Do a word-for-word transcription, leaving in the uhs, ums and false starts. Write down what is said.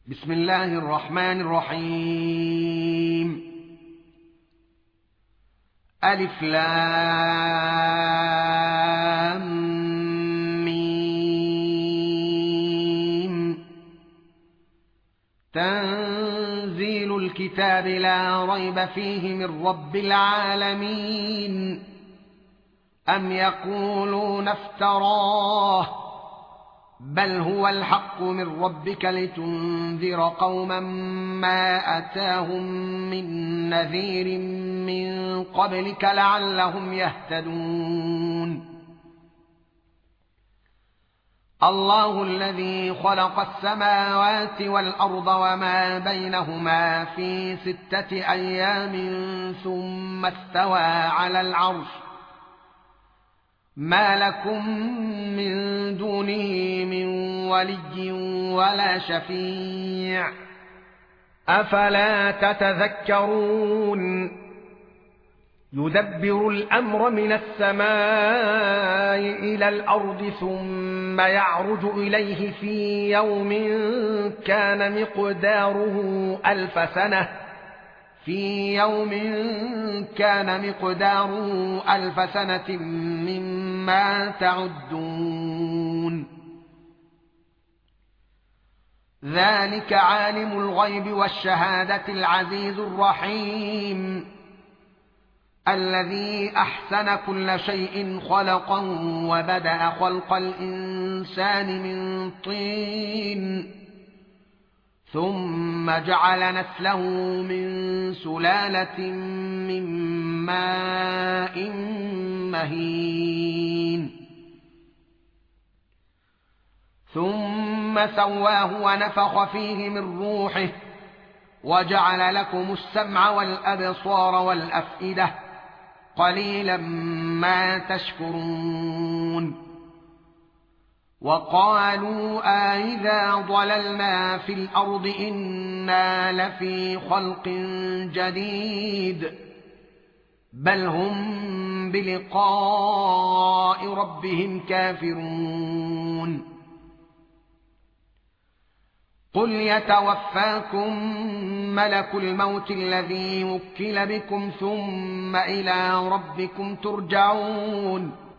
بسم الله الرحمن الرحيم. ألف لام ميم. تنزيل الكتاب لا ريب فيه من رب العالمين. أم يقولون افتراه بل هو الحق من ربك لتنذر قوما ما أتاهم من نذير من قبلك لعلهم يهتدون. الله الذي خلق السماوات والأرض وما بينهما في ستة أيام ثم استوى على العرش ما لكم من دونه من ولي ولا شفيع أفلا تتذكرون. يدبر الأمر من السماء إلى الأرض ثم يعرج إليه في يوم كان مقداره ألف سنة في يوم كان مقداره ألف سنة مما تعدون. ذلك عالم الغيب والشهادة العزيز الرحيم الذي أحسن كل شيء خلقا وبدأ خلق الإنسان من طين ثم جعل نسله من سلالة من ماء مهين ثم سواه ونفخ فيه من روحه وجعل لكم السمع والأبصار والأفئدة قليلا ما تشكرون. وقالوا أئذا ضللنا في الأرض إنا لفي خلق جديد بل هم بلقاء ربهم كافرون. قل يتوفاكم ملك الموت الذي وكل بكم ثم إلى ربكم ترجعون.